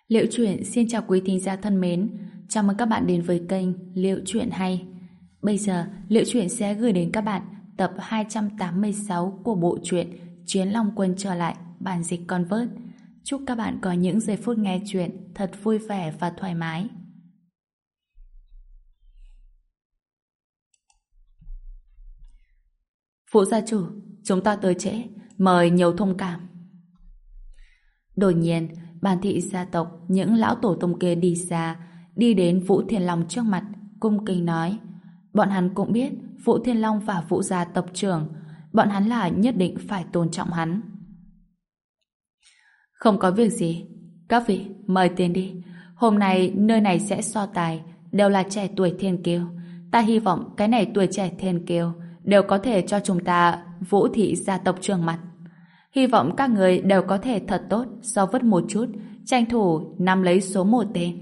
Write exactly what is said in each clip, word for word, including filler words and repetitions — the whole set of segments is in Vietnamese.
Liệu Chuyện xin chào quý thính giả thân mến, chào mừng các bạn đến với kênh Liệu Chuyện Hay. Bây giờ, Liệu Chuyện sẽ gửi đến các bạn tập hai trăm tám mươi sáu của bộ truyện Chiến Long Quân trở lại, bản dịch Convert. Chúc các bạn có những giây phút nghe chuyện thật vui vẻ và thoải mái. Phụ gia chủ, chúng ta tới trễ, mời nhiều thông cảm. Đột nhiên, bàn thị gia tộc, những lão tổ tông kia đi xa, đi đến Vũ Thiên Long trước mặt, cung kính nói. Bọn hắn cũng biết Vũ Thiên Long và Vũ gia tộc trưởng, bọn hắn là nhất định phải tôn trọng hắn. Không có việc gì, các vị mời tiến đi. Hôm nay nơi này sẽ so tài, đều là trẻ tuổi thiên kiêu. Ta hy vọng cái này tuổi trẻ thiên kiêu đều có thể cho chúng ta Vũ thị gia tộc trưởng mặt. Hy vọng các người đều có thể thật tốt, so vất một chút, tranh thủ nắm lấy số một tên.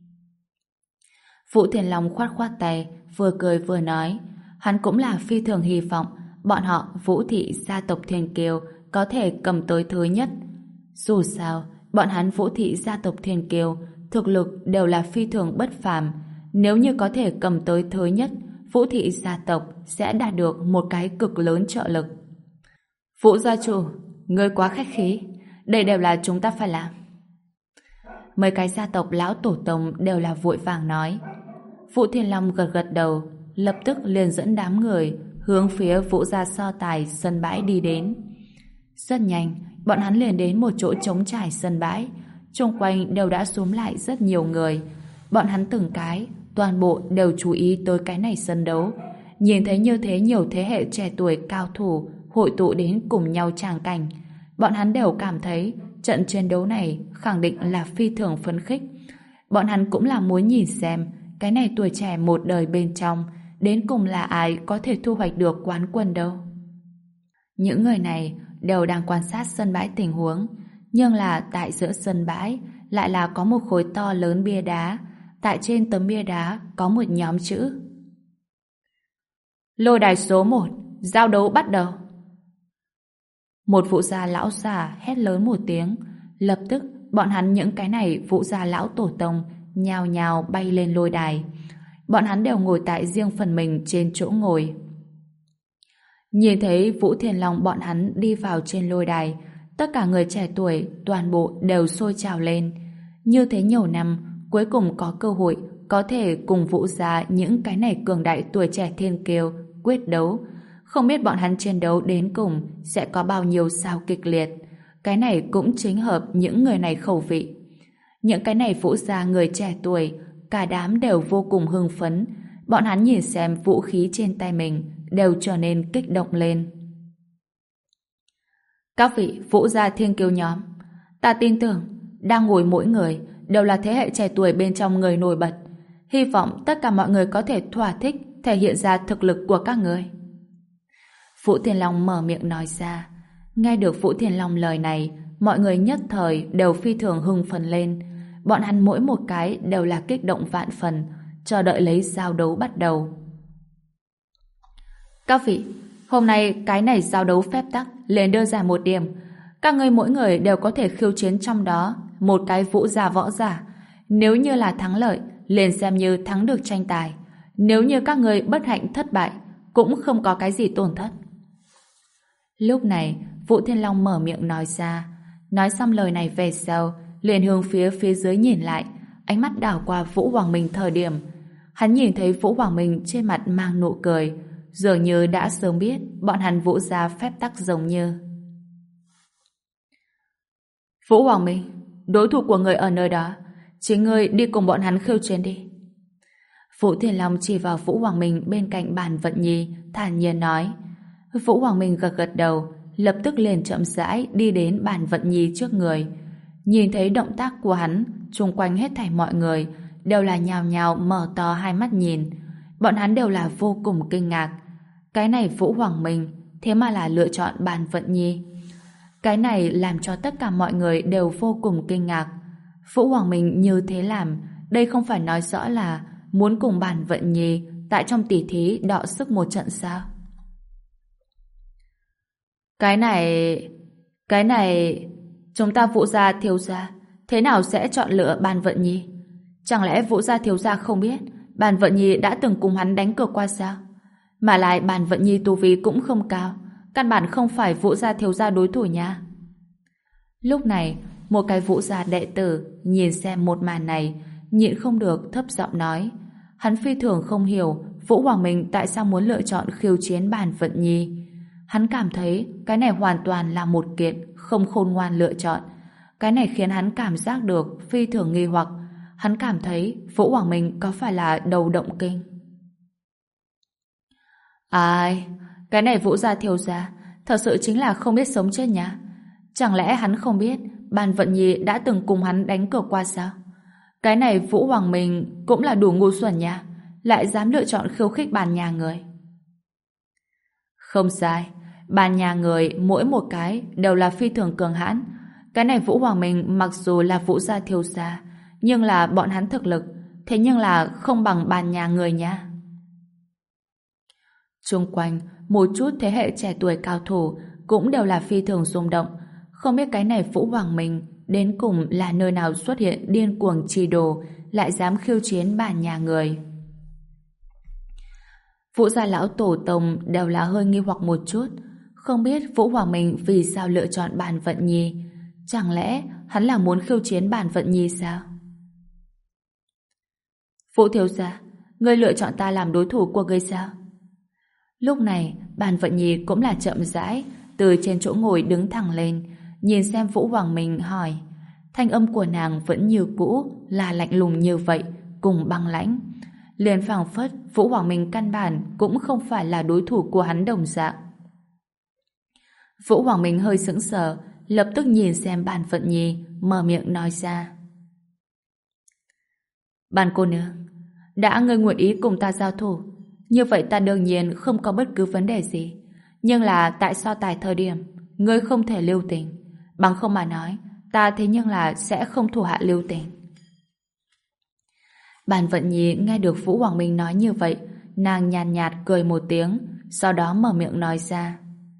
Vũ Thiên Long khoát khoát tay, vừa cười vừa nói, hắn cũng là phi thường hy vọng bọn họ Vũ thị gia tộc thiên kiêu có thể cầm tới thứ nhất. Dù sao, bọn hắn Vũ thị gia tộc thiên kiêu thực lực đều là phi thường bất phàm. Nếu như có thể cầm tới thứ nhất, Vũ thị gia tộc sẽ đạt được một cái cực lớn trợ lực. Vũ gia chủ, ngươi quá khách khí, đây đều là chúng ta phải làm. Mấy cái gia tộc lão tổ tông đều là vội vàng nói. Vũ Thiên Long gật gật đầu, lập tức liền dẫn đám người hướng phía Vũ gia so tài sân bãi đi đến. Rất nhanh, bọn hắn liền đến một chỗ trống trải sân bãi, xung quanh đều đã xúm lại rất nhiều người. Bọn hắn từng cái, toàn bộ đều chú ý tới cái này sân đấu. Nhìn thấy như thế nhiều thế hệ trẻ tuổi cao thủ hội tụ đến cùng nhau tràng cảnh, bọn hắn đều cảm thấy trận chiến đấu này khẳng định là phi thường phấn khích. Bọn hắn cũng là muốn nhìn xem cái này tuổi trẻ một đời bên trong đến cùng là ai có thể thu hoạch được quán quân đâu. Những người này đều đang quan sát sân bãi tình huống, nhưng là tại giữa sân bãi lại là có một khối to lớn bia đá. Tại trên tấm bia đá có một nhóm chữ: Lôi đài số một, giao đấu bắt đầu. Một Vũ gia lão già hét lớn một tiếng, lập tức bọn hắn những cái này Vũ gia lão tổ tông nhào nhào bay lên lôi đài. Bọn hắn đều ngồi tại riêng phần mình trên chỗ ngồi. Nhìn thấy Vũ Thiên Long bọn hắn đi vào trên lôi đài, tất cả người trẻ tuổi toàn bộ đều sôi trào lên. Như thế nhiều năm, cuối cùng có cơ hội có thể cùng Vũ gia những cái này cường đại tuổi trẻ thiên kiêu quyết đấu. Không biết bọn hắn chiến đấu đến cùng sẽ có bao nhiêu sao kịch liệt. Cái này cũng chính hợp những người này khẩu vị. Những cái này Vũ gia người trẻ tuổi, cả đám đều vô cùng hưng phấn. Bọn hắn nhìn xem vũ khí trên tay mình đều trở nên kích động lên. Các vị Vũ gia thiên kiêu nhóm, ta tin tưởng đang ngồi mỗi người đều là thế hệ trẻ tuổi bên trong người nổi bật. Hy vọng tất cả mọi người có thể thỏa thích thể hiện ra thực lực của các người. Vũ Thiên Long mở miệng nói ra. Nghe được Vũ Thiên Long lời này, mọi người nhất thời đều phi thường hưng phấn lên. Bọn hắn mỗi một cái đều là kích động vạn phần, chờ đợi lấy giao đấu bắt đầu. Các vị, hôm nay cái này giao đấu phép tắc liền đưa ra một điểm. Các ngươi mỗi người đều có thể khiêu chiến trong đó một cái Vũ gia võ giả. Nếu như là thắng lợi, liền xem như thắng được tranh tài. Nếu như các ngươi bất hạnh thất bại, cũng không có cái gì tổn thất. Lúc này, Vũ Thiên Long mở miệng nói ra. Nói xong lời này về sau, liền hướng phía phía dưới nhìn lại, ánh mắt đảo qua Vũ Hoàng Minh thời điểm. Hắn nhìn thấy Vũ Hoàng Minh trên mặt mang nụ cười, dường như đã sớm biết bọn hắn Vũ gia phép tắc giống như. Vũ Hoàng Minh, đối thủ của người ở nơi đó, chính ngươi đi cùng bọn hắn khiêu chiến đi. Vũ Thiên Long chỉ vào Vũ Hoàng Minh bên cạnh bàn vận nhi, thản nhiên nói. Vũ Hoàng Minh gật gật đầu, lập tức liền chậm rãi đi đến bàn vận nhi trước người. Nhìn thấy động tác của hắn, chung quanh hết thảy mọi người đều là nhào nhào mở to hai mắt nhìn. Bọn hắn đều là vô cùng kinh ngạc. Cái này Vũ Hoàng Minh thế mà là lựa chọn bàn vận nhi. Cái này làm cho tất cả mọi người đều vô cùng kinh ngạc. Vũ Hoàng Minh như thế làm, đây không phải nói rõ là muốn cùng bàn vận nhi tại trong tỷ thí đọ sức một trận sao? Cái này... Cái này... Chúng ta Vũ gia thiếu gia thế nào sẽ chọn lựa Bàn Vận Nhi? Chẳng lẽ Vũ gia thiếu gia không biết Bàn Vận Nhi đã từng cùng hắn đánh cược qua sao? Mà lại Bàn Vận Nhi tu vi cũng không cao, căn bản không phải Vũ gia thiếu gia đối thủ nha. Lúc này, một cái Vũ gia đệ tử nhìn xem một màn này, nhịn không được thấp giọng nói. Hắn phi thường không hiểu Vũ Hoàng Minh tại sao muốn lựa chọn khiêu chiến Bàn Vận Nhi. Hắn cảm thấy cái này hoàn toàn là một kiện không khôn ngoan lựa chọn. Cái này khiến hắn cảm giác được phi thường nghi hoặc. Hắn cảm thấy Vũ Hoàng Minh có phải là đầu động kinh? Ai? Cái này Vũ gia thiếu gia thật sự chính là không biết sống chết nhá. Chẳng lẽ hắn không biết Bàn Vận Nhi đã từng cùng hắn đánh cược qua sao? Cái này Vũ Hoàng Minh cũng là đủ ngu xuẩn nha, lại dám lựa chọn khiêu khích Bàn nhà người. Không sai, Bàn nhà người mỗi một cái đều là phi thường cường hãn. Cái này Vũ Hoàng Minh mặc dù là Vũ gia thiếu gia, nhưng là bọn hắn thực lực, thế nhưng là không bằng Bàn nhà người nha. Xung quanh, một chút thế hệ trẻ tuổi cao thủ cũng đều là phi thường rung động. Không biết cái này Vũ Hoàng Minh đến cùng là nơi nào xuất hiện điên cuồng chi đồ, lại dám khiêu chiến Bàn nhà người. Vũ gia lão tổ tông đều là hơi nghi hoặc một chút, không biết Vũ Hoàng Minh vì sao lựa chọn Bàn Vận Nhi. Chẳng lẽ hắn là muốn khiêu chiến Bàn Vận Nhi sao? Vũ thiếu gia, ngươi lựa chọn ta làm đối thủ của ngươi sao? Lúc này, Bàn Vận Nhi cũng là chậm rãi từ trên chỗ ngồi đứng thẳng lên, nhìn xem Vũ Hoàng Minh hỏi. Thanh âm của nàng vẫn như cũ, là lạnh lùng như vậy, cùng băng lãnh. Liền phảng phất Vũ Hoàng Minh căn bản cũng không phải là đối thủ của hắn đồng dạng. Vũ Hoàng Minh hơi sững sờ, lập tức nhìn xem Bàn Vận Nhi, mở miệng nói ra. Bàn cô nương, đã ngươi nguyện ý cùng ta giao thủ, như vậy ta đương nhiên không có bất cứ vấn đề gì. Nhưng là tại so tài thời điểm, ngươi không thể lưu tình. Bằng không mà nói, ta thế nhưng là sẽ không thủ hạ lưu tình. Bàn Vận Nhi nghe được Vũ Hoàng Minh nói như vậy, nàng nhàn nhạt, nhạt cười một tiếng, sau đó mở miệng nói ra.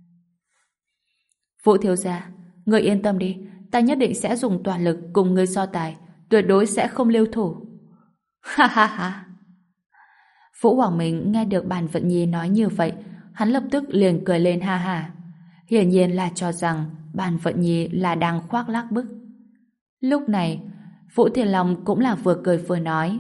Vũ thiếu gia, ngươi yên tâm đi, ta nhất định sẽ dùng toàn lực cùng ngươi so tài, tuyệt đối sẽ không lưu thủ. Ha ha ha. Vũ Hoàng Minh nghe được Bàn Vận Nhi nói như vậy, hắn lập tức liền cười lên ha ha. Hiển nhiên là cho rằng Bàn Vận Nhi là đang khoác lác bức. Lúc này, Vũ Thiên Long cũng là vừa cười vừa nói.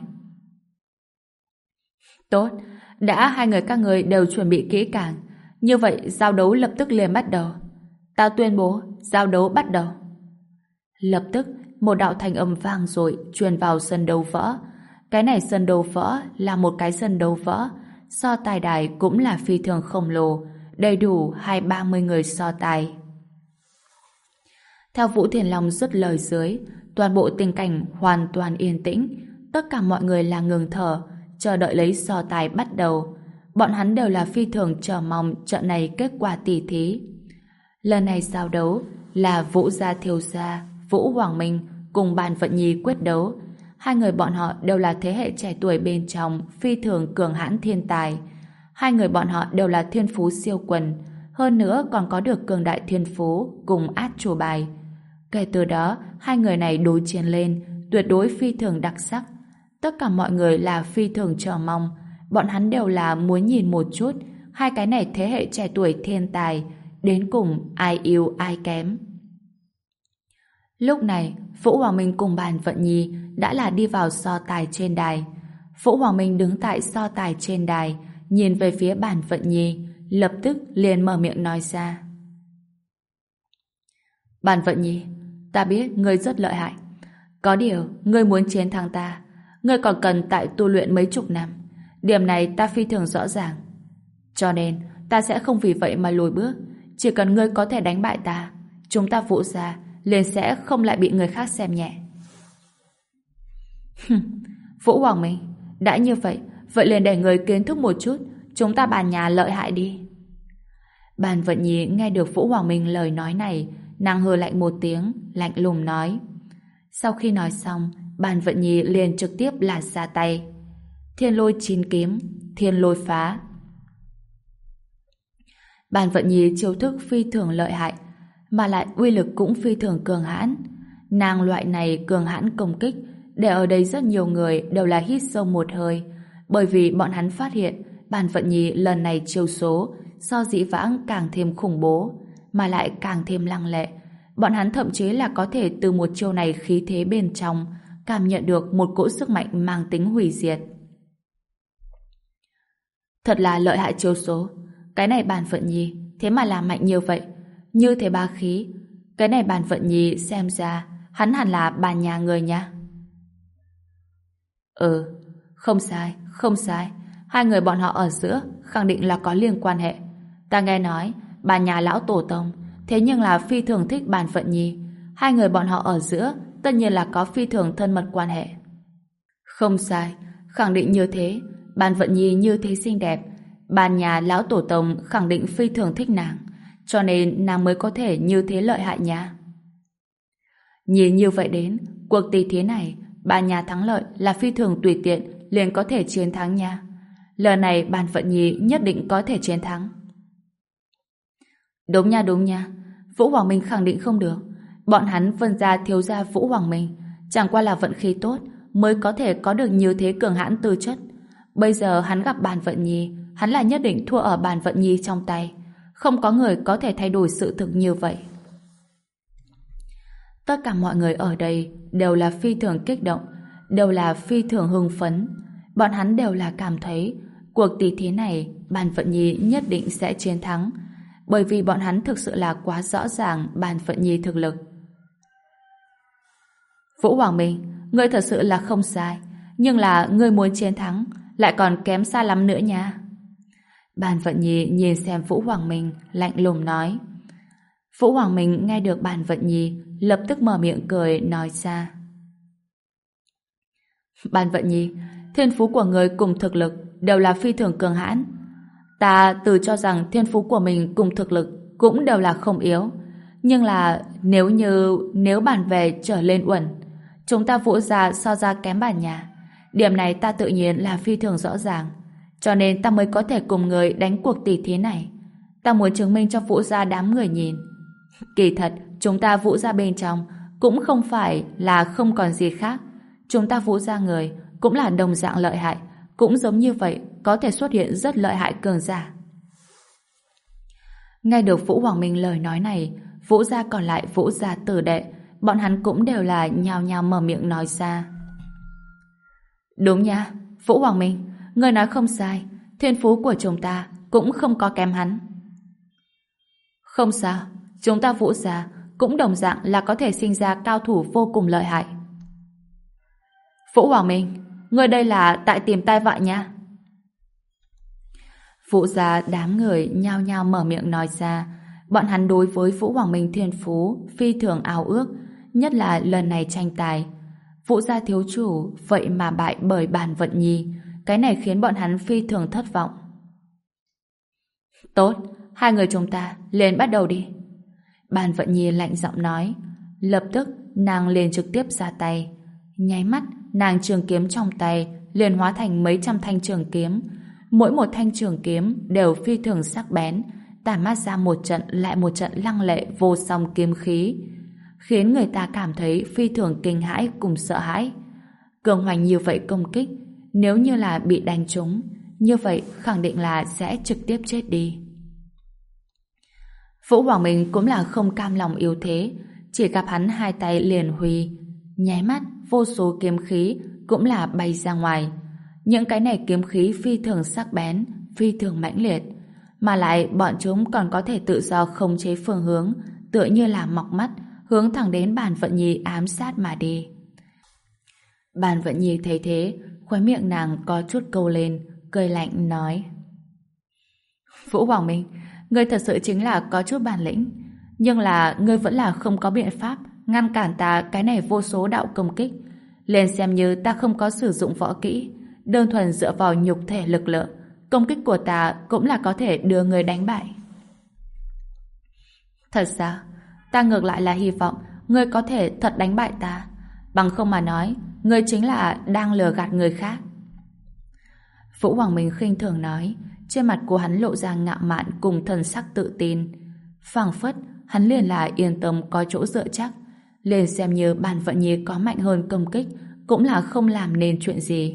Tốt, đã hai người các người đều chuẩn bị kỹ càng, như vậy giao đấu lập tức liền bắt đầu. Ta tuyên bố, giao đấu bắt đầu. Lập tức, một đạo thanh âm vang dội truyền vào sân đấu võ. Cái này sân đấu võ là một cái sân đấu võ, so tài đài cũng là phi thường khổng lồ, đầy đủ hai ba mươi người so tài. Theo Vũ Thiên Long dứt lời dưới, toàn bộ tình cảnh hoàn toàn yên tĩnh, tất cả mọi người là ngừng thở, chờ đợi lấy so tài bắt đầu. Bọn hắn đều là phi thường chờ mong trận này kết quả tỉ thí. Lần này giao đấu là Vũ gia thiếu gia, Vũ Hoàng Minh cùng Bàn Vận Nhi quyết đấu. Hai người bọn họ đều là thế hệ trẻ tuổi bên trong phi thường cường hãn thiên tài. Hai người bọn họ đều là thiên phú siêu quần, hơn nữa còn có được cường đại thiên phú cùng át chủ bài. Kể từ đó, hai người này đối chiến lên tuyệt đối phi thường đặc sắc. Tất cả mọi người là phi thường chờ mong, bọn hắn đều là muốn nhìn một chút hai cái này thế hệ trẻ tuổi thiên tài đến cùng ai yêu ai kém. Lúc này, Vũ Hoàng Minh cùng Bàn Vận Nhi đã là đi vào so tài trên đài. Vũ Hoàng Minh đứng tại so tài trên đài, nhìn về phía Bàn Vận Nhi, lập tức liền mở miệng nói ra. Bàn Vận Nhi, ta biết ngươi rất lợi hại. Có điều, ngươi muốn chiến thắng ta, ngươi còn cần tại tu luyện mấy chục năm. Điểm này ta phi thường rõ ràng. Cho nên, ta sẽ không vì vậy mà lùi bước. Chỉ cần ngươi có thể đánh bại ta, chúng ta Vũ gia liền sẽ không lại bị người khác xem nhẹ. Vũ Hoàng Minh, đã như vậy, vậy liền để người kiến thức một chút chúng ta Bàn nhà lợi hại đi. Bàn Vận Nhi nghe được Vũ Hoàng Minh lời nói này, nàng hừ lạnh một tiếng, lạnh lùng nói. Sau khi nói xong, Bàn Vận Nhi liền trực tiếp là ra tay. Thiên lôi chín kiếm, thiên lôi phá. Bàn Vận Nhi chiêu thức phi thường lợi hại, mà lại uy lực cũng phi thường cường hãn. Nàng loại này cường hãn công kích, để ở đây rất nhiều người đều là hít sâu một hơi, bởi vì bọn hắn phát hiện Bàn Vận Nhi lần này chiêu số so dĩ vãng càng thêm khủng bố, mà lại càng thêm lăng lệ. Bọn hắn thậm chí là có thể từ một chiêu này khí thế bên trong cảm nhận được một cỗ sức mạnh mang tính hủy diệt. Thật là lợi hại chiêu số. Cái này Bàn Vận Nhi thế mà làm mạnh như vậy, như thế ba khí. Cái này Bàn Vận Nhi xem ra hắn hẳn là bàn nhà người nha. Ừ, không sai, không sai. Hai người bọn họ ở giữa khẳng định là có liên quan hệ. Ta nghe nói bàn nhà lão tổ tông thế nhưng là phi thường thích Bàn Vận Nhi. Hai người bọn họ ở giữa tất nhiên là có phi thường thân mật quan hệ. Không sai, khẳng định như thế. Bàn Vận Nhi như thế xinh đẹp, bàn nhà lão tổ tông khẳng định phi thường thích nàng, cho nên nàng mới có thể như thế lợi hại nha. Nhìn như vậy đến, cuộc tỷ thí này bàn nhà thắng lợi là phi thường tùy tiện liền có thể chiến thắng nha. Lần này Bàn Vận Nhi nhất định có thể chiến thắng. Đúng nha, đúng nha. Vũ Hoàng Minh khẳng định không được. Bọn hắn Vân gia thiếu gia Vũ Hoàng Minh chẳng qua là vận khí tốt mới có thể có được như thế cường hãn tư chất. Bây giờ hắn gặp Bàn Vận Nhi, hắn là nhất định thua ở Bàn Vận Nhi trong tay. Không có người có thể thay đổi sự thực như vậy. Tất cả mọi người ở đây đều là phi thường kích động, đều là phi thường hưng phấn. Bọn hắn đều là cảm thấy cuộc tỷ thí này Bàn Vận Nhi nhất định sẽ chiến thắng, bởi vì bọn hắn thực sự là quá rõ ràng Bàn Vận Nhi thực lực. Vũ Hoàng Minh, ngươi thật sự là không sai, nhưng là ngươi muốn chiến thắng lại còn kém xa lắm nữa nha. Bàn Vận Nhi nhìn xem Vũ Hoàng Minh, lạnh lùng nói. Vũ Hoàng Minh nghe được Bàn Vận Nhi, lập tức mở miệng cười nói ra. Bàn Vận Nhi, thiên phú của người cùng thực lực đều là phi thường cường hãn. Ta tự cho rằng thiên phú của mình cùng thực lực cũng đều là không yếu. Nhưng là nếu như nếu bàn về trở lên uẩn, chúng ta Vũ gia so ra kém bàn nhà. Điểm này ta tự nhiên là phi thường rõ ràng. Cho nên ta mới có thể cùng người đánh cuộc tỷ thí này. Ta muốn chứng minh cho Vũ gia đám người nhìn. Kỳ thật, chúng ta Vũ gia bên trong cũng không phải là không còn gì khác. Chúng ta Vũ gia người cũng là đồng dạng lợi hại, cũng giống như vậy có thể xuất hiện rất lợi hại cường giả. Nghe được Vũ Hoàng Minh lời nói này, Vũ gia còn lại Vũ gia tử đệ, bọn hắn cũng đều là nhao nhao mở miệng nói ra. Đúng nha, Vũ Hoàng Minh, người nói không sai, thiên phú của chúng ta cũng không có kém hắn. Không sao, chúng ta Vũ gia cũng đồng dạng là có thể sinh ra cao thủ vô cùng lợi hại. Vũ Hoàng Minh, người đây là tại tìm tai vạ nha. Vũ gia đám người nhao nhao mở miệng nói ra, bọn hắn đối với Vũ Hoàng Minh thiên phú phi thường ao ước, nhất là lần này tranh tài. Vũ gia thiếu chủ vậy mà bại bởi Bàn Vận Nhi, cái này khiến bọn hắn phi thường thất vọng. Tốt, hai người chúng ta liền bắt đầu đi. Bàn Vận Nhi lạnh giọng nói. Lập tức nàng liền trực tiếp ra tay. Nháy mắt nàng trường kiếm trong tay liền hóa thành mấy trăm thanh trường kiếm. Mỗi một thanh trường kiếm đều phi thường sắc bén, tản mát ra một trận lại một trận lăng lệ vô song kiếm khí, khiến người ta cảm thấy phi thường kinh hãi cùng sợ hãi. Cường hoành như vậy công kích, nếu như là bị đánh trúng, như vậy khẳng định là sẽ trực tiếp chết đi. Vũ Hoàng Minh cũng là không cam lòng yếu thế, chỉ gặp hắn hai tay liền huy, nháy mắt vô số kiếm khí cũng là bay ra ngoài. Những cái này kiếm khí phi thường sắc bén, phi thường mãnh liệt, mà lại bọn chúng còn có thể tự do khống chế phương hướng, tựa như là mọc mắt, hướng thẳng đến Bàn Vận Nhi ám sát mà đi. Bàn Vận Nhi thấy thế, khóe miệng nàng có chút câu lên, cười lạnh nói: Vũ Hoàng Minh, ngươi thật sự chính là có chút bản lĩnh, nhưng là ngươi vẫn là không có biện pháp ngăn cản ta cái này vô số đạo công kích. Lên xem như ta không có sử dụng võ kỹ, đơn thuần dựa vào nhục thể lực lượng, công kích của ta cũng là có thể đưa người đánh bại. Thật sao? Ta ngược lại là hy vọng ngươi có thể thật đánh bại ta, bằng không mà nói ngươi chính là đang lừa gạt người khác. Vũ Hoàng Minh khinh thường nói, trên mặt của hắn lộ ra ngạo mạn cùng thần sắc tự tin, phảng phất hắn liền là yên tâm có chỗ dựa chắc. Liền xem như Bàn Vận Nhi có mạnh hơn công kích, cũng là không làm nên chuyện gì.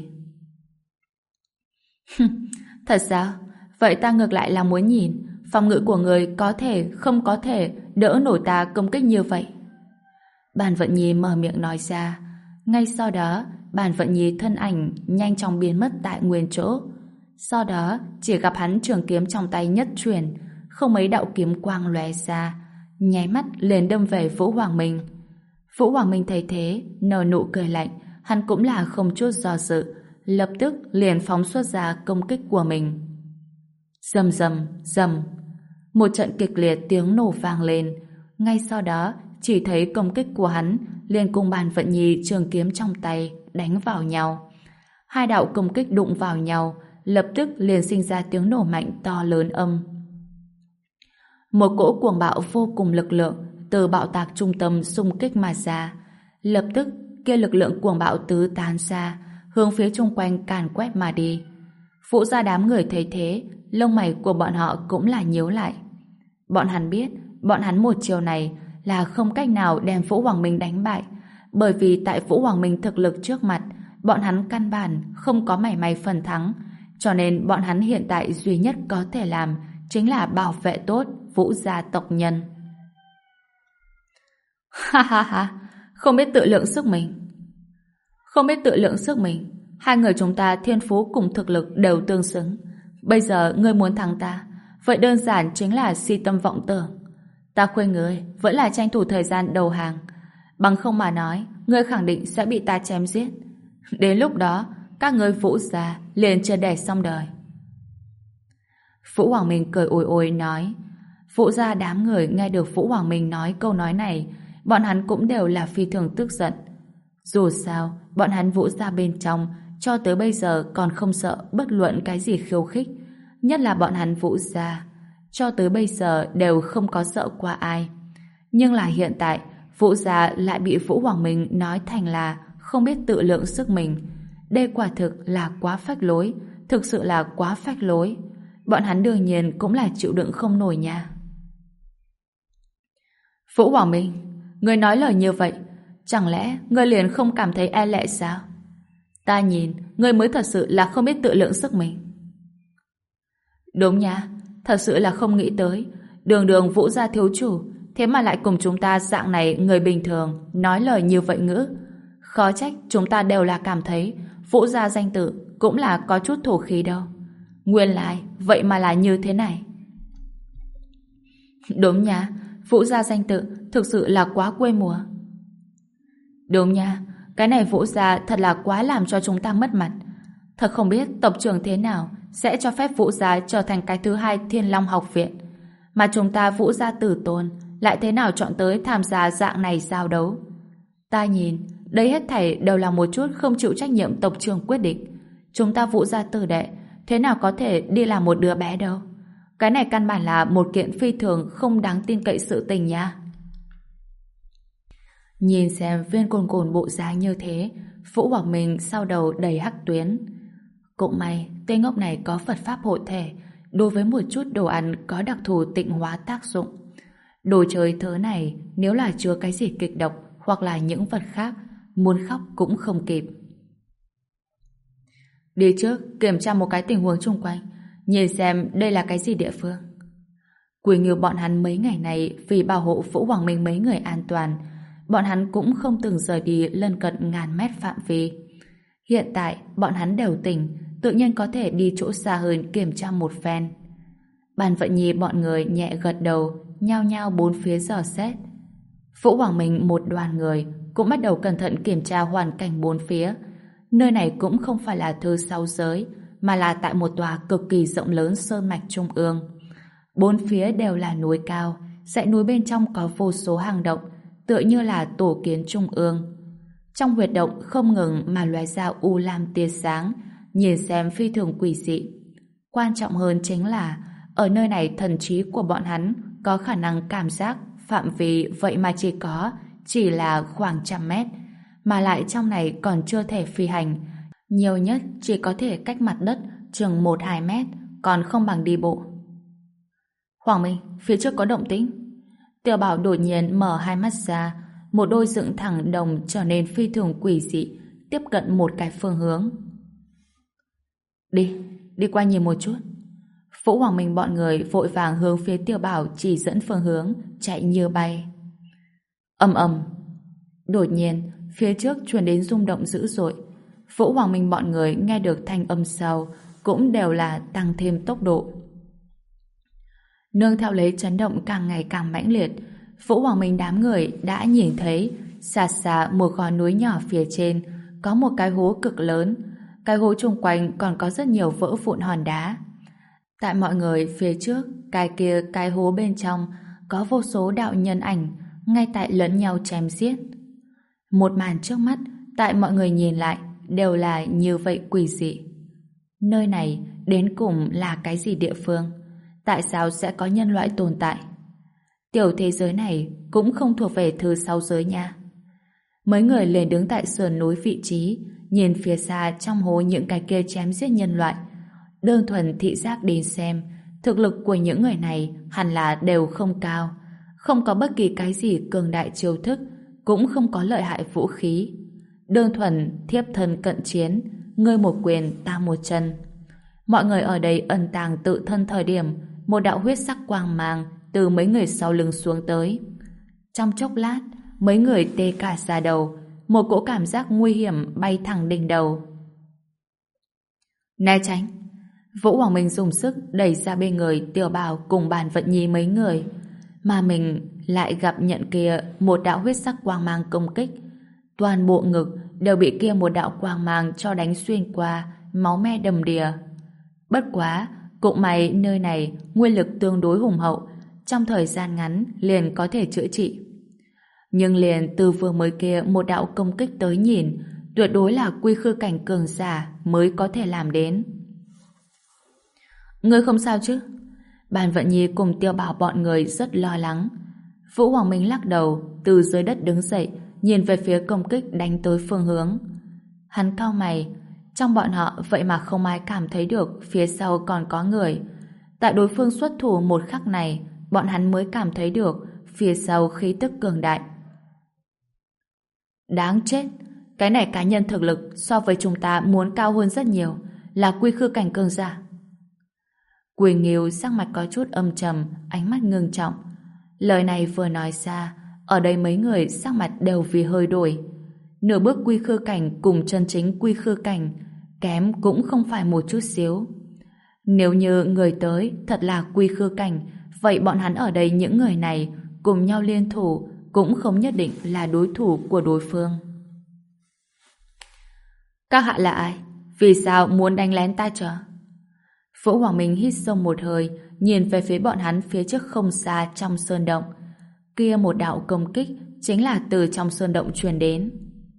Thật sao? Vậy ta ngược lại là muốn nhìn phòng ngự của người có thể, không có thể đỡ nổi ta công kích như vậy. Bàn Vận Nhi mở miệng nói ra. Ngay sau đó, Bàn Vận Nhi thân ảnh nhanh chóng biến mất tại nguyên chỗ. Sau đó, chỉ gặp hắn trường kiếm trong tay nhất chuyển, không mấy đạo kiếm quang lóe ra, nháy mắt liền đâm về Vũ Hoàng Minh. Vũ Hoàng Minh thấy thế, nở nụ cười lạnh, hắn cũng là không chút do dự, lập tức liền phóng xuất ra công kích của mình. Rầm rầm, rầm. Một trận kịch liệt tiếng nổ vang lên. Ngay sau đó, chỉ thấy công kích của hắn liền cùng Bàn Vận Nhi trường kiếm trong tay đánh vào nhau. Hai đạo công kích đụng vào nhau, lập tức liền sinh ra tiếng nổ mạnh to lớn âm. Một cỗ cuồng bạo vô cùng lực lượng từ bạo tạc trung tâm xung kích mà ra. Lập tức, kia lực lượng cuồng bạo tứ tán ra, hướng phía chung quanh càn quét mà đi. Vũ gia đám người thấy thế, lông mày của bọn họ cũng là nhíu lại. Bọn hắn biết, bọn hắn một chiều này là không cách nào đem Vũ Hoàng Minh đánh bại, bởi vì tại Vũ Hoàng Minh thực lực trước mặt, bọn hắn căn bản không có mảy may phần thắng, cho nên bọn hắn hiện tại duy nhất có thể làm chính là bảo vệ tốt Vũ gia tộc nhân. Ha ha ha, không biết tự lượng sức mình. Không biết tự lượng sức mình. Hai người chúng ta thiên phú cùng thực lực đều tương xứng. Bây giờ ngươi muốn thắng ta, vậy đơn giản chính là si tâm vọng tưởng. Ta khuyên ngươi vẫn là tranh thủ thời gian đầu hàng. Bằng không mà nói, ngươi khẳng định sẽ bị ta chém giết. Đến lúc đó, các ngươi Vũ gia liền chưa đẻ xong đời. Vũ Hoàng Minh cười ôi ôi nói. Vũ gia đám người nghe được Vũ Hoàng Minh nói câu nói này, bọn hắn cũng đều là phi thường tức giận. Dù sao, bọn hắn Vũ gia bên trong cho tới bây giờ còn không sợ bất luận cái gì khiêu khích, nhất là bọn hắn Vũ gia cho tới bây giờ đều không có sợ qua ai. Nhưng là hiện tại, Vũ gia lại bị Vũ Hoàng Minh nói thành là không biết tự lượng sức mình. Đây quả thực là quá phách lối, thực sự là quá phách lối. Bọn hắn đương nhiên cũng là chịu đựng không nổi nha. Vũ Hoàng Minh, ngươi nói lời như vậy, chẳng lẽ ngươi liền không cảm thấy e lệ sao? Ta nhìn, ngươi mới thật sự là không biết tự lượng sức mình. Đúng nha, thật sự là không nghĩ tới, đường đường Vũ gia thiếu chủ, thế mà lại cùng chúng ta dạng này người bình thường nói lời như vậy ngữ. Khó trách chúng ta đều là cảm thấy Vũ gia danh tự cũng là có chút thổ khí đâu. Nguyên lại, vậy mà là như thế này. Đúng nha, Vũ gia danh tự thực sự là quá quê mùa. Đúng nha, cái này Vũ gia thật là quá làm cho chúng ta mất mặt. Thật không biết tộc trưởng thế nào sẽ cho phép Vũ gia trở thành cái thứ hai Thiên Long học viện. Mà chúng ta Vũ gia tử tôn lại thế nào chọn tới tham gia dạng này giao đấu. Ta nhìn, đây hết thảy đều là một chút không chịu trách nhiệm tộc trưởng quyết định. Chúng ta Vũ gia tử đệ thế nào có thể đi làm một đứa bé đâu. Cái này căn bản là một kiện phi thường không đáng tin cậy sự tình nha. Nhìn xem Viên Cồn Cồn bộ dáng như thế, Vũ Hoàng Minh sau đầu đầy hắc tuyến. Cũng may tên ngốc này có Phật pháp hộ thể, đối với một chút đồ ăn có đặc thù tịnh hóa tác dụng. Đồ chơi thứ này nếu là chứa cái gì kịch độc hoặc là những vật khác, muốn khóc cũng không kịp. Đi trước kiểm tra một cái tình huống xung quanh, nhìn xem đây là cái gì địa phương. Quỳ Nghiêu bọn hắn mấy ngày này vì bảo hộ Vũ Hoàng Minh mấy người an toàn, bọn hắn cũng không từng rời đi lân cận ngàn mét phạm vi. Hiện tại bọn hắn đều tỉnh, tự nhiên có thể đi chỗ xa hơn kiểm tra một phen. Bàn Vận Nhi bọn người nhẹ gật đầu, nhao nhao bốn phía dò xét. Vũ Hoàng Minh một đoàn người cũng bắt đầu cẩn thận kiểm tra hoàn cảnh bốn phía. Nơi này cũng không phải là thứ sáu giới, mà là tại một tòa cực kỳ rộng lớn sơn mạch trung ương. Bốn phía đều là núi cao, dãy núi bên trong có vô số hang động, tựa như là tổ kiến trung ương. Trong huyệt động không ngừng mà lóe ra u lam tia sáng, nhìn xem phi thường quỷ dị. Quan trọng hơn chính là ở nơi này thần trí của bọn hắn có khả năng cảm giác phạm vi vậy mà chỉ có chỉ là khoảng trăm mét, mà lại trong này còn chưa thể phi hành, nhiều nhất chỉ có thể cách mặt đất chừng một hai mét, còn không bằng đi bộ. Hoàng Minh, phía trước có động tĩnh. Tiểu Bảo đột nhiên mở hai mắt ra, một đôi dựng thẳng đồng trở nên phi thường quỷ dị, tiếp cận một cái phương hướng. Đi, đi qua nhìn một chút. Vũ Hoàng Minh bọn người vội vàng hướng phía Tiểu Bảo chỉ dẫn phương hướng, chạy như bay. Ầm ầm. Đột nhiên, phía trước truyền đến rung động dữ dội. Vũ Hoàng Minh bọn người nghe được thanh âm sau, cũng đều là tăng thêm tốc độ. Nương theo lấy chấn động càng ngày càng mãnh liệt, Vũ Hoàng Minh đám người đã nhìn thấy xa xa một gò núi nhỏ phía trên có một cái hố cực lớn. Cái hố chung quanh còn có rất nhiều vỡ vụn hòn đá. Tại mọi người phía trước, cái kia cái hố bên trong có vô số đạo nhân ảnh ngay tại lẫn nhau chém giết. Một màn trước mắt, tại mọi người nhìn lại đều là như vậy quỷ dị. Nơi này đến cùng là cái gì địa phương? Tại sao sẽ có nhân loại tồn tại? Tiểu thế giới này cũng không thuộc về thứ sáu giới nha. Mấy người liền đứng tại sườn núi vị trí, nhìn phía xa trong hố những cái kia chém giết nhân loại. Đơn thuần thị giác đi xem, thực lực của những người này hẳn là đều không cao, không có bất kỳ cái gì cường đại chiêu thức, cũng không có lợi hại vũ khí. Đơn thuần thiếp thân cận chiến, ngươi một quyền ta một chân. Mọi người ở đây ẩn tàng tự thân thời điểm, một đạo huyết sắc quang mang từ mấy người sau lưng xuống tới. Trong chốc lát, mấy người tê cả da đầu, một cỗ cảm giác nguy hiểm bay thẳng đỉnh đầu. Né tránh! Vũ Hoàng Minh dùng sức đẩy ra bên người Tiểu Bảo cùng Bàn Vận Nhi mấy người, mà mình lại gặp nhận kia một đạo huyết sắc quang mang công kích. Toàn bộ ngực đều bị kia một đạo quang mang cho đánh xuyên qua, máu me đầm đìa. Bất quá, cũng may nơi này nguyên lực tương đối hùng hậu, trong thời gian ngắn liền có thể chữa trị. Nhưng liền từ vừa mới kia một đạo công kích tới nhìn, tuyệt đối là quy khư cảnh cường giả mới có thể làm đến. Ngươi không sao chứ? Bàn Vận Nhi cùng Tiêu Bảo bọn người rất lo lắng. Vũ Hoàng Minh lắc đầu, từ dưới đất đứng dậy, nhìn về phía công kích đánh tới phương hướng. Hắn cau mày, trong bọn họ vậy mà không ai cảm thấy được phía sau còn có người. Tại đối phương xuất thủ một khắc này, bọn hắn mới cảm thấy được phía sau khí tức cường đại. Đáng chết! Cái này cá nhân thực lực so với chúng ta muốn cao hơn rất nhiều, là quy khư cảnh cường giả. Quỳ Nghiêu sắc mặt có chút âm trầm, ánh mắt ngưng trọng. Lời này vừa nói ra, ở đây mấy người sắc mặt đều vì hơi đổi. Nửa bước quy khư cảnh cùng chân chính quy khư cảnh, kém cũng không phải một chút xíu. Nếu như người tới thật là quy khư cảnh, vậy bọn hắn ở đây những người này cùng nhau liên thủ cũng không nhất định là đối thủ của đối phương. Các hạ là ai? Vì sao muốn đánh lén ta chờ? Vũ Hoàng Minh hít sâu một hơi, nhìn về phía bọn hắn phía trước không xa trong sơn động. Kia một đạo công kích chính là từ trong sơn động truyền đến.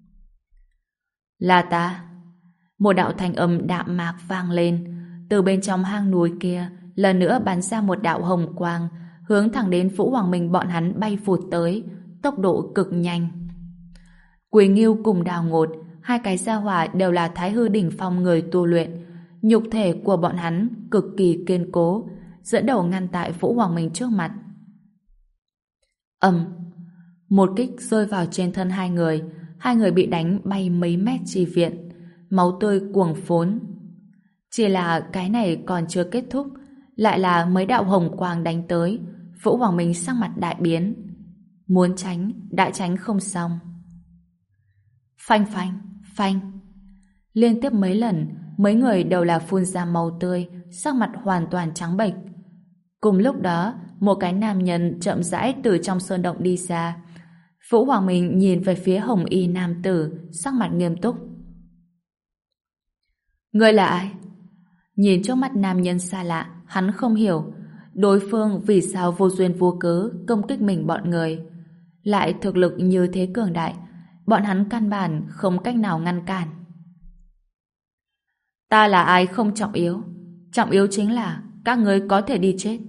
Là ta. Một đạo thanh âm đạm mạc vang lên. Từ bên trong hang núi kia, lần nữa bắn ra một đạo hồng quang, hướng thẳng đến Vũ Hoàng Minh bọn hắn bay vụt tới, tốc độ cực nhanh. Quỳ Nghiêu cùng Đào Ngột, hai cái gia hỏa đều là Thái Hư đỉnh phong người tu luyện. Nhục thể của bọn hắn cực kỳ kiên cố, dẫn đầu ngăn tại Vũ Hoàng Minh trước mặt. Ầm, một kích rơi vào trên thân hai người, hai người bị đánh bay mấy mét chi viện, máu tươi cuồng phốn. Chỉ là cái này còn chưa kết thúc, lại là mấy đạo hồng quang đánh tới. Vũ Hoàng Minh sắc mặt đại biến, muốn tránh đã tránh không xong. Phanh phanh phanh, liên tiếp mấy lần, mấy người đều là phun ra màu tươi, sắc mặt hoàn toàn trắng bệch. Cùng lúc đó, một cái nam nhân chậm rãi từ trong sơn động đi ra. Vũ Hoàng Minh nhìn về phía hồng y nam tử, sắc mặt nghiêm túc. Ngươi là ai? Nhìn trước mắt nam nhân xa lạ, hắn không hiểu đối phương vì sao vô duyên vô cớ công kích mình bọn người. Lại thực lực như thế cường đại, bọn hắn căn bản không cách nào ngăn cản. Ta là ai không trọng yếu, trọng yếu chính là các ngươi có thể đi chết.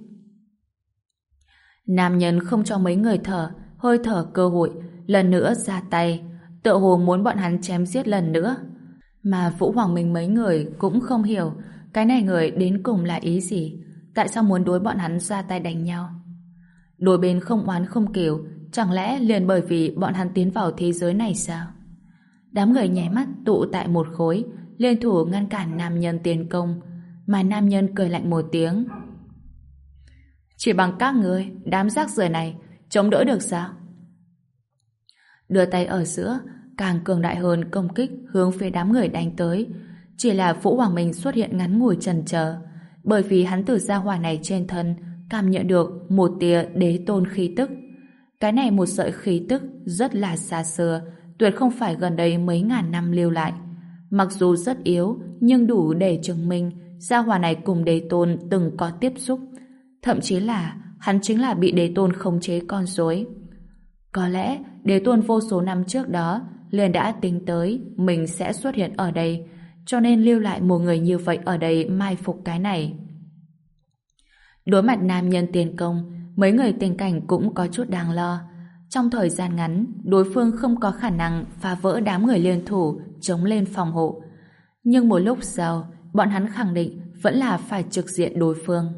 Nam nhân không cho mấy người thở, hơi thở cơ hội, lần nữa ra tay, tựa hồ muốn bọn hắn chém giết lần nữa. Mà Vũ Hoàng Minh mấy người cũng không hiểu cái này người đến cùng là ý gì, tại sao muốn đối bọn hắn ra tay đánh nhau. Đôi bên không oán không kêu, chẳng lẽ liền bởi vì bọn hắn tiến vào thế giới này sao? Đám người nháy mắt tụ tại một khối, liên thủ ngăn cản nam nhân tiến công, mà nam nhân cười lạnh một tiếng. Chỉ bằng các người, đám rác rưởi này, chống đỡ được sao? Đưa tay ở giữa, càng cường đại hơn công kích hướng phía đám người đánh tới. Chỉ là Vũ Hoàng Minh xuất hiện ngắn ngủi chần chờ, bởi vì hắn từ gia hỏa này trên thân cảm nhận được một tia đế tôn khí tức. Cái này một sợi khí tức rất là xa xưa, tuyệt không phải gần đây mấy ngàn năm lưu lại. Mặc dù rất yếu, nhưng đủ để chứng minh gia hỏa này cùng đế tôn từng có tiếp xúc. Thậm chí là hắn chính là bị đế tôn khống chế con rối. Có lẽ đế tôn vô số năm trước đó liền đã tính tới mình sẽ xuất hiện ở đây, cho nên lưu lại một người như vậy ở đây mai phục cái này. Đối mặt nam nhân tiến công, mấy người tình cảnh cũng có chút đáng lo. Trong thời gian ngắn, đối phương không có khả năng phá vỡ đám người liên thủ chống lên phòng hộ. Nhưng một lúc sau, bọn hắn khẳng định vẫn là phải trực diện đối phương.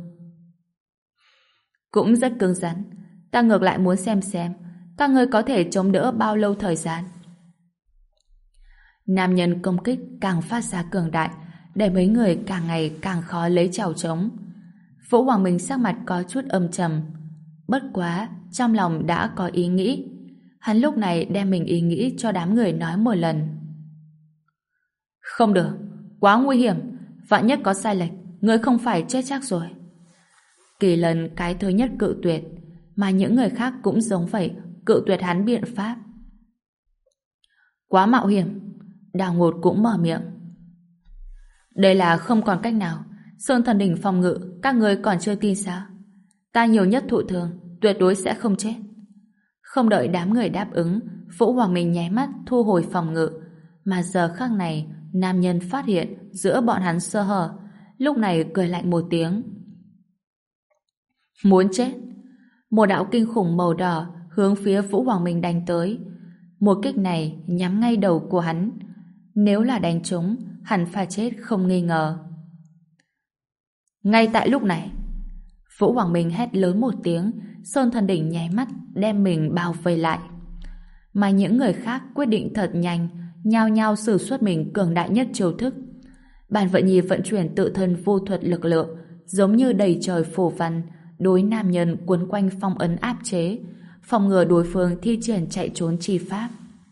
Cũng rất cứng rắn. Ta ngược lại muốn xem xem các ngươi có thể chống đỡ bao lâu thời gian. Nam nhân công kích càng phát ra cường đại, để mấy người càng ngày càng khó lấy chảo chống. Vũ Hoàng Minh sắc mặt có chút âm trầm. Bất quá, trong lòng đã có ý nghĩ. Hắn lúc này đem mình ý nghĩ cho đám người nói một lần. Không được, quá nguy hiểm. Vạn nhất có sai lệch, ngươi không phải chết chắc rồi. Kỳ Lân cái thứ nhất cự tuyệt, mà những người khác cũng giống vậy, cự tuyệt hắn biện pháp. Quá mạo hiểm. Đào Ngột cũng mở miệng. Đây là không còn cách nào. Sơn Thần Đỉnh phòng ngự, các ngươi còn chưa tin sao? Ta nhiều nhất thụ thương, tuyệt đối sẽ không chết. Không đợi đám người đáp ứng, Vũ Hoàng Minh nháy mắt thu hồi phòng ngự. Mà giờ khắc này, nam nhân phát hiện giữa bọn hắn sơ hở, lúc này cười lạnh một tiếng. Muốn chết? Một đạo kinh khủng màu đỏ hướng phía Vũ Hoàng Minh đánh tới. Một kích này nhắm ngay đầu của hắn. Nếu là đánh trúng, hẳn phải chết không nghi ngờ. Ngay tại lúc này, Vũ Hoàng Minh hét lớn một tiếng, Sơn Thần Đỉnh nháy mắt đem mình bao vây lại. Mà những người khác quyết định thật nhanh, nhao nhao sử xuất mình cường đại nhất chiêu thức. Bàn Vận Nhi vận chuyển tự thân vô thuật lực lượng, giống như đầy trời phù văn, đối nam nhân cuốn quanh phong ấn áp chế, phòng ngừa đối phương thi triển chạy trốn chi pháp.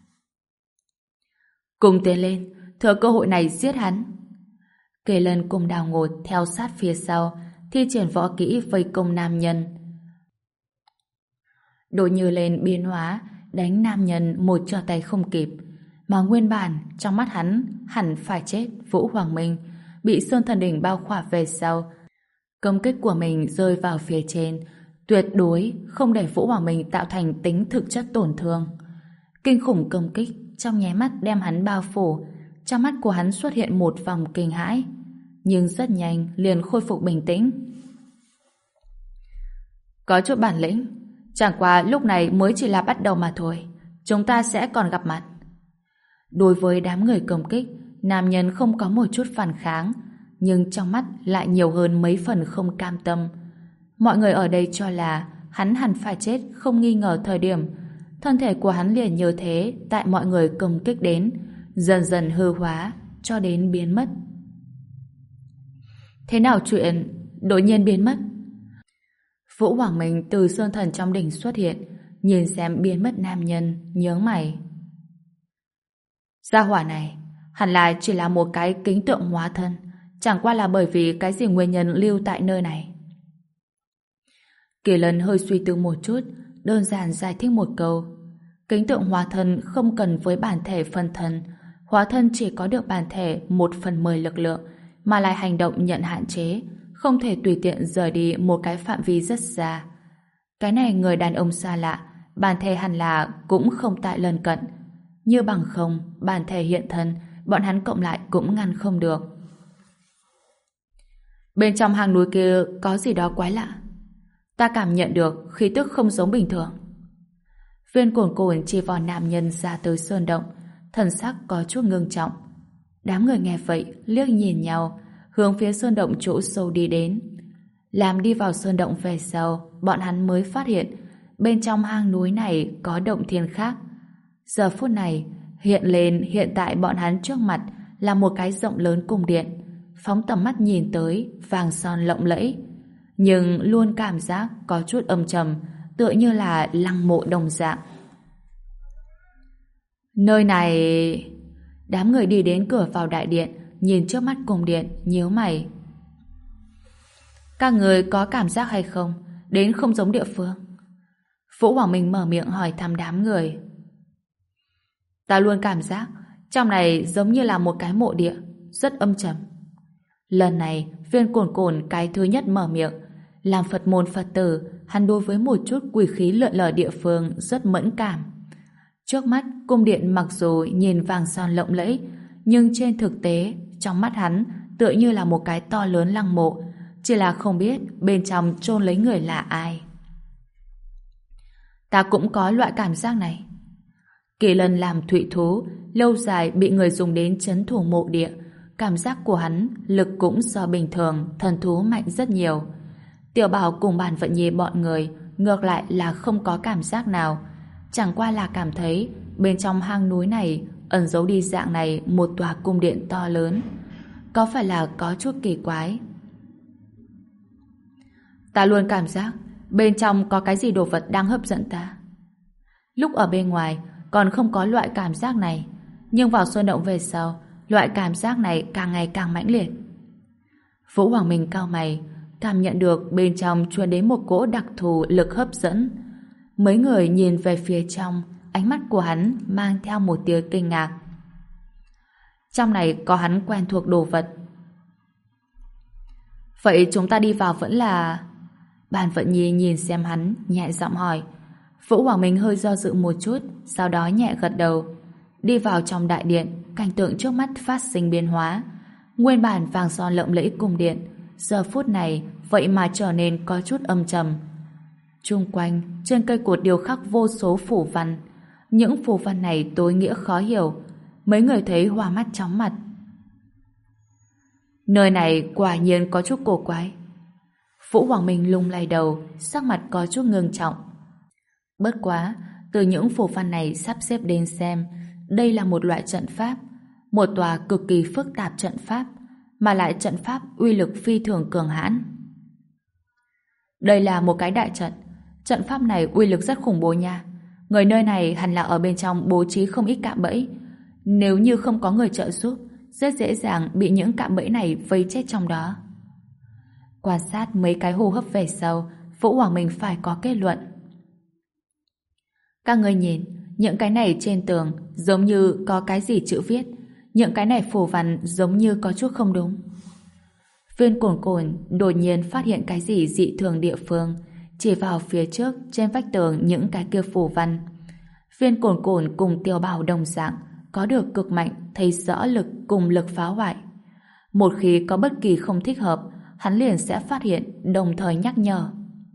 Cùng tiến lên, thừa cơ hội này giết hắn. Kỳ Lân cùng Đào Ngột theo sát phía sau, thi triển võ kỹ vây công nam nhân. Đồ Như lên biến hóa, đánh nam nhân một trở tay không kịp, mà nguyên bản trong mắt hắn hẳn phải chết Vũ Hoàng Minh bị Sơn Thần Đỉnh bao khỏa về sau. Công kích của mình rơi vào phía trên, tuyệt đối không để Vũ Hoàng Minh tạo thành tính thực chất tổn thương. Kinh khủng công kích trong nháy mắt đem hắn bao phủ, trong mắt của hắn xuất hiện một vòng kinh hãi, nhưng rất nhanh liền khôi phục bình tĩnh. Có chút bản lĩnh, chẳng qua lúc này mới chỉ là bắt đầu mà thôi, chúng ta sẽ còn gặp mặt. Đối với đám người công kích, nam nhân không có một chút phản kháng, nhưng trong mắt lại nhiều hơn mấy phần không cam tâm. Mọi người ở đây cho là hắn hẳn phải chết không nghi ngờ thời điểm. Thân thể của hắn liền như thế tại mọi người công kích đến, dần dần hư hóa cho đến biến mất. Thế nào chuyện đột nhiên biến mất? Vũ Hoàng Minh từ Sơn Thần trong đỉnh xuất hiện, nhìn xem biến mất nam nhân, nhớ mày. Gia hỏa này hẳn là chỉ là một cái kính tượng hóa thân, chẳng qua là bởi vì cái gì nguyên nhân lưu tại nơi này. Kỳ Lân hơi suy tư một chút, đơn giản giải thích một câu. Kính tượng hóa thân không cần với bản thể phân thân, hóa thân chỉ có được bản thể một phần mười lực lượng, mà lại hành động nhận hạn chế, không thể tùy tiện rời đi một cái phạm vi rất xa. Cái này người đàn ông xa lạ, bản thể hẳn là cũng không tại lần cận. Như bằng không, bản thể hiện thân, bọn hắn cộng lại cũng ngăn không được. Bên trong hang núi kia có gì đó quái lạ. Ta cảm nhận được khí tức không giống bình thường. Viên Cổn Cổn chỉ vào nam nhân ra tới sơn động, thần sắc có chút ngưng trọng. Đám người nghe vậy liếc nhìn nhau, hướng phía sơn động chỗ sâu đi đến. Làm đi vào sơn động về sau, bọn hắn mới phát hiện bên trong hang núi này có động thiên khác. Giờ phút này, hiện lên hiện tại bọn hắn trước mặt là một cái rộng lớn cung điện, phóng tầm mắt nhìn tới vàng son lộng lẫy, nhưng luôn cảm giác có chút âm trầm, tựa như là lăng mộ đồng dạng. Nơi này... Đám người đi đến cửa vào đại điện, nhìn trước mắt cung điện, nhíu mày. Các người có cảm giác hay không? Đến không giống địa phương. Vũ Hoàng Minh mở miệng hỏi thăm đám người. Ta luôn cảm giác trong này giống như là một cái mộ địa, rất âm trầm. Lần này, Viên Cồn Cồn cái thứ nhất mở miệng. Làm Phật môn Phật tử, hắn đối với một chút quỷ khí lượn lờ địa phương rất mẫn cảm. Trước mắt, cung điện mặc dù nhìn vàng son lộng lẫy, nhưng trên thực tế, trong mắt hắn tựa như là một cái to lớn lăng mộ, chỉ là không biết bên trong chôn lấy người là ai. Ta cũng có loại cảm giác này. Kỳ Lân làm thụy thú, lâu dài bị người dùng đến trấn thủ mộ địa, cảm giác của hắn lực cũng so bình thường thần thú mạnh rất nhiều. Tiểu Bảo cùng Bàn Vận Nhi bọn người ngược lại là không có cảm giác nào, chẳng qua là cảm thấy bên trong hang núi này ẩn giấu đi dạng này một tòa cung điện to lớn, có phải là có chút kỳ quái. Ta luôn cảm giác bên trong có cái gì đồ vật đang hấp dẫn ta. Lúc ở bên ngoài còn không có loại cảm giác này, nhưng vào sơn động về sau, loại cảm giác này càng ngày càng mãnh liệt. Vũ Hoàng Minh cau mày, cảm nhận được bên trong truyền đến một cỗ đặc thù lực hấp dẫn. Mấy người nhìn về phía trong, ánh mắt của hắn mang theo một tia kinh ngạc. Trong này có hắn quen thuộc đồ vật. Vậy chúng ta đi vào vẫn là... Bàn Vận Nhi nhìn xem hắn, nhẹ giọng hỏi. Vũ Hoàng Minh hơi do dự một chút, sau đó nhẹ gật đầu. Đi vào trong đại điện, cảnh tượng trước mắt phát sinh biến hóa. Nguyên bản vàng son lộng lẫy cung điện, giờ phút này vậy mà trở nên có chút âm trầm. Chung quanh, trên cây cột điêu khắc vô số phù văn. Những phù văn này tối nghĩa khó hiểu. Mấy người thấy hoa mắt chóng mặt. Nơi này quả nhiên có chút cổ quái. Vũ Hoàng Minh lung lay đầu, sắc mặt có chút ngưng trọng. Bất quá, từ những phù văn này sắp xếp đến xem, đây là một loại trận pháp, một tòa cực kỳ phức tạp trận pháp, mà lại trận pháp uy lực phi thường cường hãn. Đây là một cái đại trận, trận pháp này uy lực rất khủng bố nha. Người nơi này hẳn là ở bên trong bố trí không ít cạm bẫy. Nếu như không có người trợ giúp, rất dễ dàng bị những cạm bẫy này vây chết trong đó. Quan sát mấy cái hô hấp về sau, Vũ Hoàng Minh phải có kết luận. Các người nhìn, những cái này trên tường giống như có cái gì chữ viết, những cái này phù văn giống như có chút không đúng. Viên Cồn Cồn đột nhiên phát hiện cái gì dị thường địa phương, chỉ vào phía trước trên vách tường những cái kia phù văn. Viên Cồn Cồn cùng Tiểu Bảo đồng dạng, có được cực mạnh, thấy rõ lực cùng lực phá hoại. Một khi có bất kỳ không thích hợp, hắn liền sẽ phát hiện, đồng thời nhắc nhở.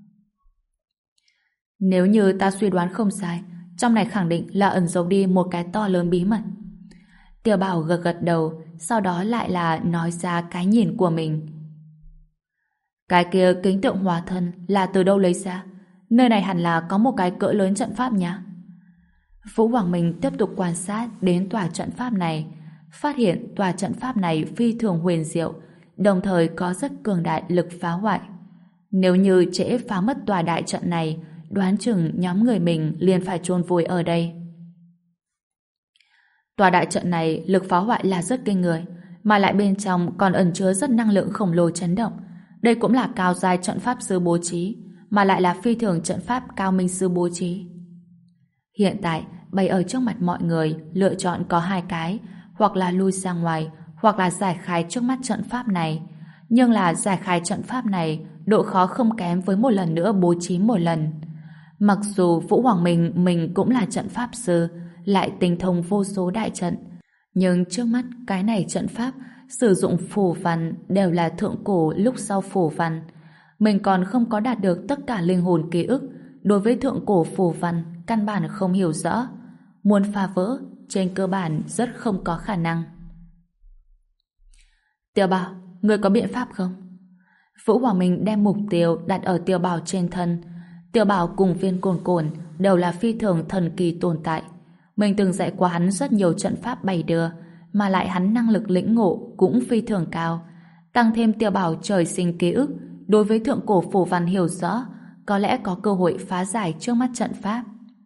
Nếu như ta suy đoán không sai, trong này khẳng định là ẩn giấu đi một cái to lớn bí mật. Tiểu Bảo gật gật đầu, sau đó lại là nói ra cái nhìn của mình. Cái kia kính tượng hóa thân là từ đâu lấy ra? Nơi này hẳn là có một cái cỡ lớn trận pháp nhá. Vũ Hoàng Minh tiếp tục quan sát đến tòa trận pháp này, phát hiện tòa trận pháp này phi thường huyền diệu, đồng thời có rất cường đại lực phá hoại. Nếu như trễ phá mất tòa đại trận này, đoán chừng nhóm người mình liền phải chôn vùi ở đây. Tòa đại trận này lực phá hoại là rất kinh người, mà lại bên trong còn ẩn chứa rất năng lượng khổng lồ chấn động. Đây cũng là cao giai trận pháp sư bố trí, mà lại là phi thường trận pháp cao minh sư bố trí. Hiện tại, bày ở trước mặt mọi người lựa chọn có hai cái, hoặc là lui ra ngoài, hoặc là giải khai trước mắt trận pháp này. Nhưng là giải khai trận pháp này, độ khó không kém với một lần nữa bố trí một lần. Mặc dù Vũ Hoàng Minh mình cũng là trận pháp sư, lại tinh thông vô số đại trận, nhưng trước mắt cái này trận pháp sử dụng phù văn đều là thượng cổ lúc sau phù văn. Mình còn không có đạt được tất cả linh hồn ký ức, đối với thượng cổ phù văn căn bản không hiểu rõ. Muốn phá vỡ, trên cơ bản rất không có khả năng. Tiểu Bảo, người có biện pháp không? Vũ Hoàng Minh đem mục tiêu đặt ở Tiểu Bảo trên thân. Tiểu Bảo cùng Viên Cồn Cồn đều là phi thường thần kỳ tồn tại. Mình từng dạy qua hắn rất nhiều trận pháp bày đưa, mà lại hắn năng lực lĩnh ngộ cũng phi thường cao. Tăng thêm Tiểu Bảo trời sinh ký ức, đối với thượng cổ phù văn hiểu rõ, có lẽ có cơ hội phá giải trước mắt trận pháp.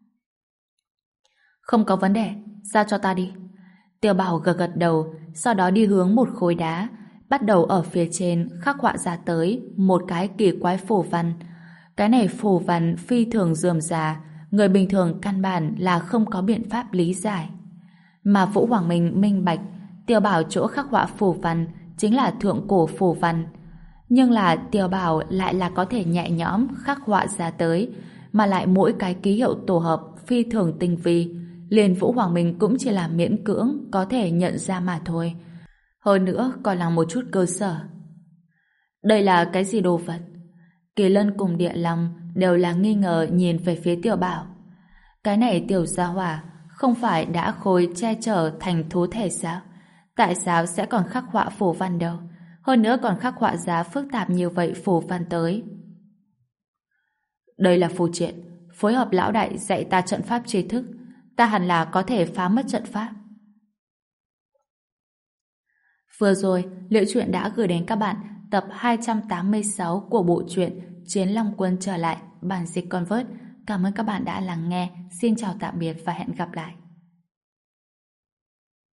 Không có vấn đề, giao cho ta đi. Tiểu Bảo gật gật đầu, sau đó đi hướng một khối đá, bắt đầu ở phía trên khắc họa ra tới một cái kỳ quái phù văn. Cái này phù văn phi thường rườm rà, người bình thường căn bản là không có biện pháp lý giải. Mà Vũ Hoàng Minh minh bạch, Tiểu Bảo chỗ khắc họa phù văn chính là thượng cổ phù văn. Nhưng là Tiểu Bảo lại là có thể nhẹ nhõm khắc họa ra tới, mà lại mỗi cái ký hiệu tổ hợp phi thường tinh vi, liền Vũ Hoàng Minh cũng chỉ là miễn cưỡng có thể nhận ra mà thôi. Hơn nữa còn là một chút cơ sở. Đây là cái gì đồ vật? Kỳ Lân cùng Địa Long đều là nghi ngờ nhìn về phía Tiểu Bảo. Cái này Tiểu gia hỏa không phải đã khôi che chở thành thú thể sao? Tại sao sẽ còn khắc họa phù văn đâu? Hơn nữa còn khắc họa giá phức tạp như vậy phù văn tới. Đây là phù triện, phối hợp lão đại dạy ta trận pháp tri thức, ta hẳn là có thể phá mất trận pháp. Vừa rồi, Liễu Chuyện đã gửi đến các bạn tập hai trăm tám mươi sáu của bộ truyện Chiến Long Quân trở lại, bản dịch Convert. Cảm ơn các bạn đã lắng nghe. Xin chào tạm biệt và hẹn gặp lại.